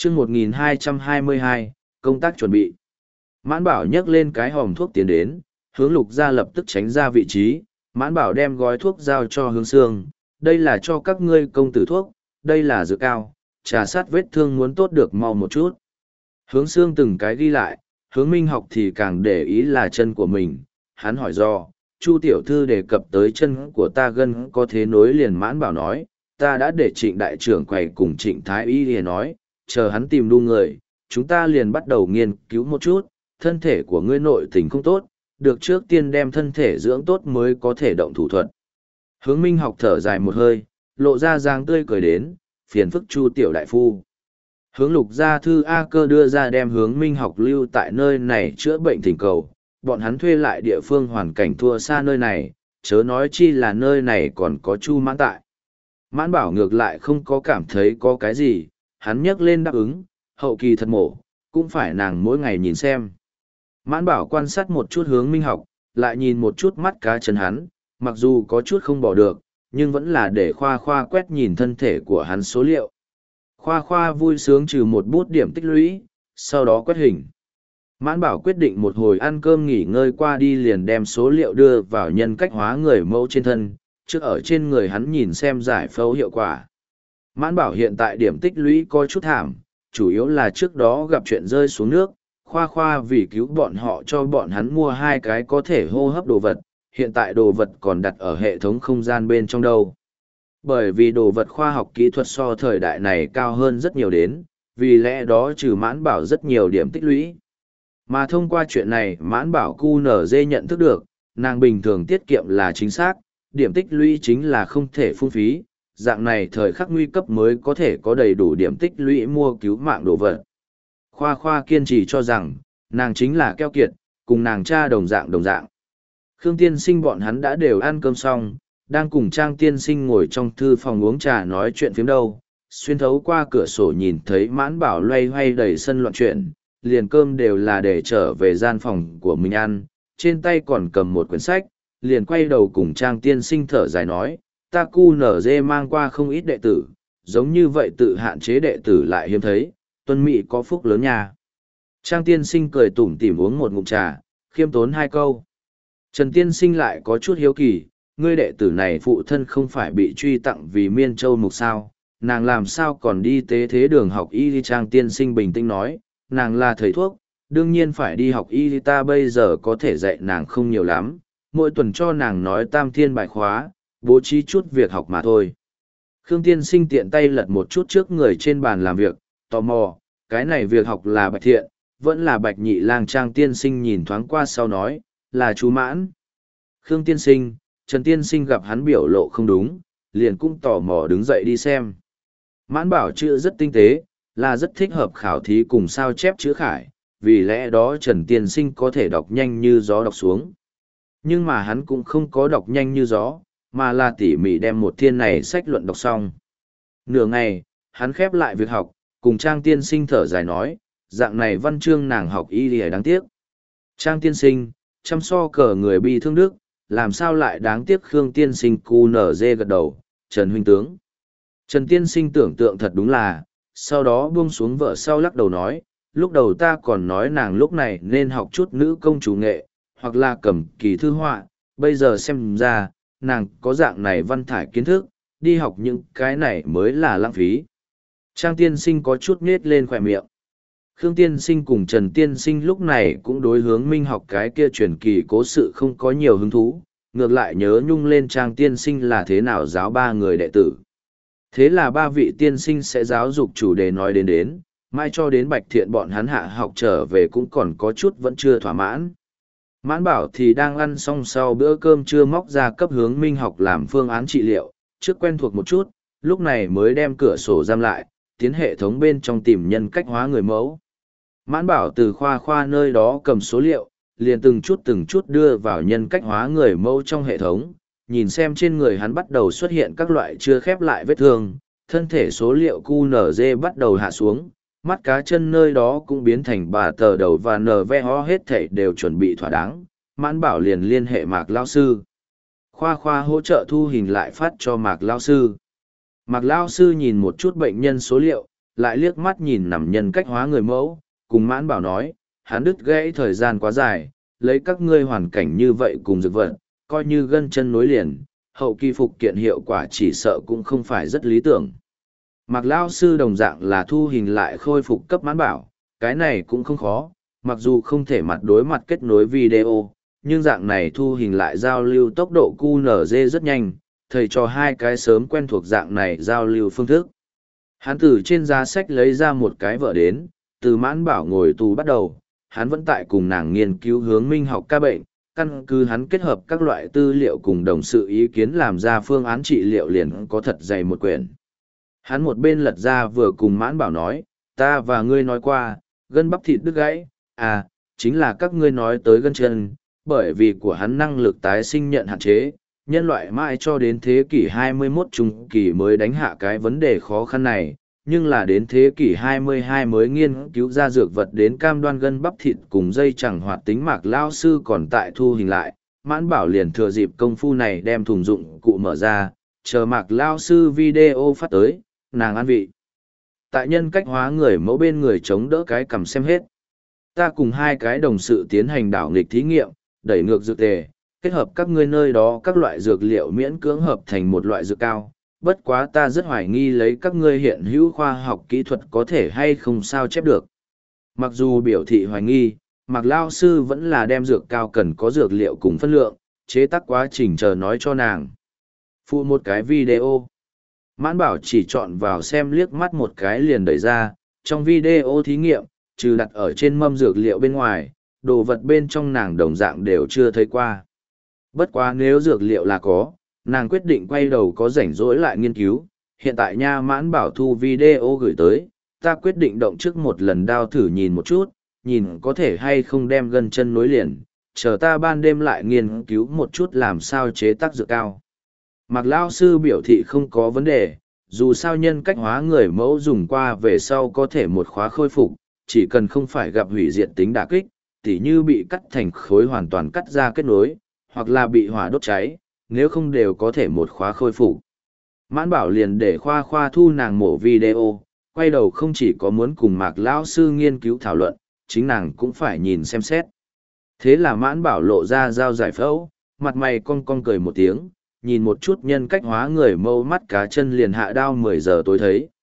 chương 1222, công tác chuẩn bị. Mãn Bảo nhấc lên cái hòm thuốc tiến đến, hướng Lục Gia lập tức tránh ra vị trí. Mãn Bảo đem gói thuốc giao cho Hướng Sương, đây là cho các ngươi công tử thuốc, đây là dược cao, trà sát vết thương muốn tốt được mau một chút. Hướng Sương từng cái ghi lại, Hướng Minh Học thì càng để ý là chân của mình, hắn hỏi do, Chu tiểu thư đề cập tới chân của ta gân có thế nối liền. Mãn Bảo nói, ta đã để Trịnh đại trưởng quầy cùng Trịnh Thái Y liền nói, chờ hắn tìm đu người, chúng ta liền bắt đầu nghiên cứu một chút, thân thể của ngươi nội tình không tốt, được trước tiên đem thân thể dưỡng tốt mới có thể động thủ thuật. Hướng Minh Học thở dài một hơi, lộ ra dáng tươi cười đến, phiền phức Chu tiểu đại phu. Hướng Lục gia thư A Cơ đưa ra đem Hướng Minh Học lưu tại nơi này chữa bệnh thỉnh cầu, bọn hắn thuê lại địa phương hoàn cảnh thua xa nơi này, chớ nói chi là nơi này còn có Chu Mãn tại. Mãn Bảo ngược lại không có cảm thấy có cái gì, hắn nhấc lên đáp ứng, hậu kỳ thật mổ, cũng phải nàng mỗi ngày nhìn xem. Mãn Bảo quan sát một chút Hướng Minh Học, lại nhìn một chút mắt cá chân hắn, mặc dù có chút không bỏ được, nhưng vẫn là để Khoa Khoa quét nhìn thân thể của hắn số liệu. Khoa Khoa vui sướng trừ một bút điểm tích lũy, sau đó quét hình. Mãn Bảo quyết định một hồi ăn cơm nghỉ ngơi qua đi liền đem số liệu đưa vào nhân cách hóa người mẫu trên thân, trước ở trên người hắn nhìn xem giải phẫu hiệu quả. Mãn Bảo hiện tại điểm tích lũy có chút thảm, chủ yếu là trước đó gặp chuyện rơi xuống nước, Khoa Khoa vì cứu bọn họ cho bọn hắn mua hai cái có thể hô hấp đồ vật, hiện tại đồ vật còn đặt ở hệ thống không gian bên trong đâu. Bởi vì đồ vật khoa học kỹ thuật so thời đại này cao hơn rất nhiều đến, vì lẽ đó trừ Mãn Bảo rất nhiều điểm tích lũy. Mà thông qua chuyện này Mãn Bảo QNZ nhận thức được, nàng bình thường tiết kiệm là chính xác, điểm tích lũy chính là không thể phung phí, dạng này thời khắc nguy cấp mới có thể có đầy đủ điểm tích lũy mua cứu mạng đồ vật. Khoa Khoa kiên trì cho rằng, nàng chính là keo kiệt, cùng nàng cha đồng dạng. Khương Tiên Sinh bọn hắn đã đều ăn cơm xong, đang cùng Trang Tiên Sinh ngồi trong thư phòng uống trà nói chuyện phiếm đâu, xuyên thấu qua cửa sổ nhìn thấy Mãn Bảo loay hoay đầy sân loạn chuyện, liền cơm đều là để trở về gian phòng của mình ăn, trên tay còn cầm một quyển sách, liền quay đầu cùng Trang Tiên Sinh thở dài nói, ta QNZ mang qua không ít đệ tử, giống như vậy tự hạn chế đệ tử lại hiếm thấy, tuân mỹ có phúc lớn nha. Trang Tiên Sinh cười tủm tỉm uống một ngụm trà, khiêm tốn hai câu. Trần Tiên Sinh lại có chút hiếu kỳ, ngươi đệ tử này phụ thân không phải bị truy tặng vì miên châu mục sao, nàng làm sao còn đi tế thế đường học y. Trang Tiên Sinh bình tĩnh nói, nàng là thầy thuốc, đương nhiên phải đi học y, ta bây giờ có thể dạy nàng không nhiều lắm, mỗi tuần cho nàng nói tam thiên bài khóa, bố trí chút việc học mà thôi. Khương Tiên Sinh tiện tay lật một chút trước người trên bàn làm việc, tò mò, cái này việc học là Bạch Thiện, vẫn là Bạch Nhị Lang. Trang Tiên Sinh nhìn thoáng qua sau nói, là chú Mãn. Khương Tiên Sinh, Trần Tiên Sinh gặp hắn biểu lộ không đúng, liền cũng tò mò đứng dậy đi xem. Mãn Bảo chữ rất tinh tế, là rất thích hợp khảo thí cùng sao chép chữ khải, vì lẽ đó Trần Tiên Sinh có thể đọc nhanh như gió đọc xuống. Nhưng mà hắn cũng không có đọc nhanh như gió, mà là tỉ mỉ đem một thiên này sách luận đọc xong. Nửa ngày, hắn khép lại việc học, cùng Trang Tiên Sinh thở dài nói, dạng này văn chương nàng học y lìa đáng tiếc. Trang Tiên Sinh, chăm so cờ người bi thương đức, làm sao lại đáng tiếc. Khương Tiên Sinh cu nở dê gật đầu, Trần huynh tướng. Trần Tiên Sinh tưởng tượng thật đúng là, sau đó buông xuống vợ sau lắc đầu nói, lúc đầu ta còn nói nàng lúc này nên học chút nữ công chủ nghệ, hoặc là cầm kỳ thư họa, bây giờ xem ra, nàng có dạng này văn thải kiến thức, đi học những cái này mới là lãng phí. Trang Tiên Sinh có chút nết lên khỏe miệng. Khương Tiên Sinh cùng Trần Tiên Sinh lúc này cũng đối Hướng Minh Học cái kia truyền kỳ cố sự không có nhiều hứng thú, ngược lại nhớ nhung lên Trang Tiên Sinh là thế nào giáo ba người đệ tử. Thế là ba vị tiên sinh sẽ giáo dục chủ đề nói đến, mai cho đến Bạch Thiện bọn hắn hạ học trở về cũng còn có chút vẫn chưa thỏa mãn. Mãn Bảo thì đang ăn xong sau bữa cơm trưa móc ra cấp Hướng Minh Học làm phương án trị liệu, trước quen thuộc một chút, lúc này mới đem cửa sổ giam lại, tiến hệ thống bên trong tìm nhân cách hóa người mẫu. Mãn Bảo từ khoa nơi đó cầm số liệu, liền từng chút đưa vào nhân cách hóa người mẫu trong hệ thống, nhìn xem trên người hắn bắt đầu xuất hiện các loại chưa khép lại vết thương, thân thể số liệu QNZ bắt đầu hạ xuống, mắt cá chân nơi đó cũng biến thành bà tờ đầu và NVO hết thảy đều chuẩn bị thỏa đáng. Mãn Bảo liền liên hệ Mạc Lao Sư. Khoa hỗ trợ thu hình lại phát cho Mạc Lao Sư. Mạc Lao Sư nhìn một chút bệnh nhân số liệu, lại liếc mắt nhìn nằm nhân cách hóa người mẫu, cùng Mãn Bảo nói, hắn đứt gãy thời gian quá dài, lấy các ngươi hoàn cảnh như vậy cùng dược vật, coi như gân chân nối liền, hậu kỳ phục kiện hiệu quả chỉ sợ cũng không phải rất lý tưởng. Mạc Lao sư đồng dạng là thu hình lại khôi phục cấp Mãn Bảo, cái này cũng không khó, mặc dù không thể mặt đối mặt kết nối video, nhưng dạng này thu hình lại giao lưu tốc độ QNZ rất nhanh, thầy trò hai cái sớm quen thuộc dạng này giao lưu phương thức. Hắn từ trên giá sách lấy ra một cái vở đến, từ Mãn Bảo ngồi tù bắt đầu, hắn vẫn tại cùng nàng nghiên cứu hướng minh học ca bệnh, căn cứ hắn kết hợp các loại tư liệu cùng đồng sự ý kiến làm ra phương án trị liệu liền có thật dày một quyển. Hắn một bên lật ra vừa cùng Mãn Bảo nói, ta và ngươi nói qua, gân bắp thịt đứt gãy, chính là các ngươi nói tới gân chân, bởi vì của hắn năng lực tái sinh nhận hạn chế, nhân loại mãi cho đến thế kỷ 21 trung kỳ mới đánh hạ cái vấn đề khó khăn này, nhưng là đến thế kỷ 22 mới nghiên cứu ra dược vật đến cam đoan gân bắp thịt cùng dây chẳng hoạt tính. Mạc Lao sư còn tại thu hình lại, Mãn Bảo liền thừa dịp công phu này đem thùng dụng cụ mở ra, chờ Mạc Lao sư video phát tới, nàng ăn vị. Tại nhân cách hóa người mẫu bên người chống đỡ cái cầm xem hết. Ta cùng hai cái đồng sự tiến hành đảo nghịch thí nghiệm, đẩy ngược dược tề, kết hợp các ngươi nơi đó các loại dược liệu miễn cưỡng hợp thành một loại dược cao. Bất quá ta rất hoài nghi lấy các ngươi hiện hữu khoa học kỹ thuật có thể hay không sao chép được. Mặc dù biểu thị hoài nghi, Mạc Lao sư vẫn là đem dược cao cần có dược liệu cùng phân lượng, chế tác quá trình chờ nói cho nàng. Phụ một cái video. Mãn Bảo chỉ chọn vào xem liếc mắt một cái liền đẩy ra, trong video thí nghiệm, trừ đặt ở trên mâm dược liệu bên ngoài, đồ vật bên trong nàng đồng dạng đều chưa thấy qua. Bất quá nếu dược liệu là có, nàng quyết định quay đầu có rảnh rỗi lại nghiên cứu. Hiện tại nha Mãn Bảo thu video gửi tới, ta quyết định động trước một lần đao thử nhìn một chút, nhìn có thể hay không đem gân chân nối liền, chờ ta ban đêm lại nghiên cứu một chút làm sao chế tác dược cao. Mạc Lao sư biểu thị không có vấn đề, dù sao nhân cách hóa người mẫu dùng qua về sau có thể một khóa khôi phục, chỉ cần không phải gặp hủy diệt tính đả kích, tỉ như bị cắt thành khối hoàn toàn cắt ra kết nối, hoặc là bị hỏa đốt cháy, nếu không đều có thể một khóa khôi phục. Mãn Bảo liền để khoa thu nàng mổ video, quay đầu không chỉ có muốn cùng Mạc Lão sư nghiên cứu thảo luận, chính nàng cũng phải nhìn xem xét. Thế là Mãn Bảo lộ ra dao giải phẫu, mặt mày cong cong cười một tiếng, nhìn một chút nhân cách hóa người mâu mắt cá chân liền hạ đao 10 giờ tối thấy.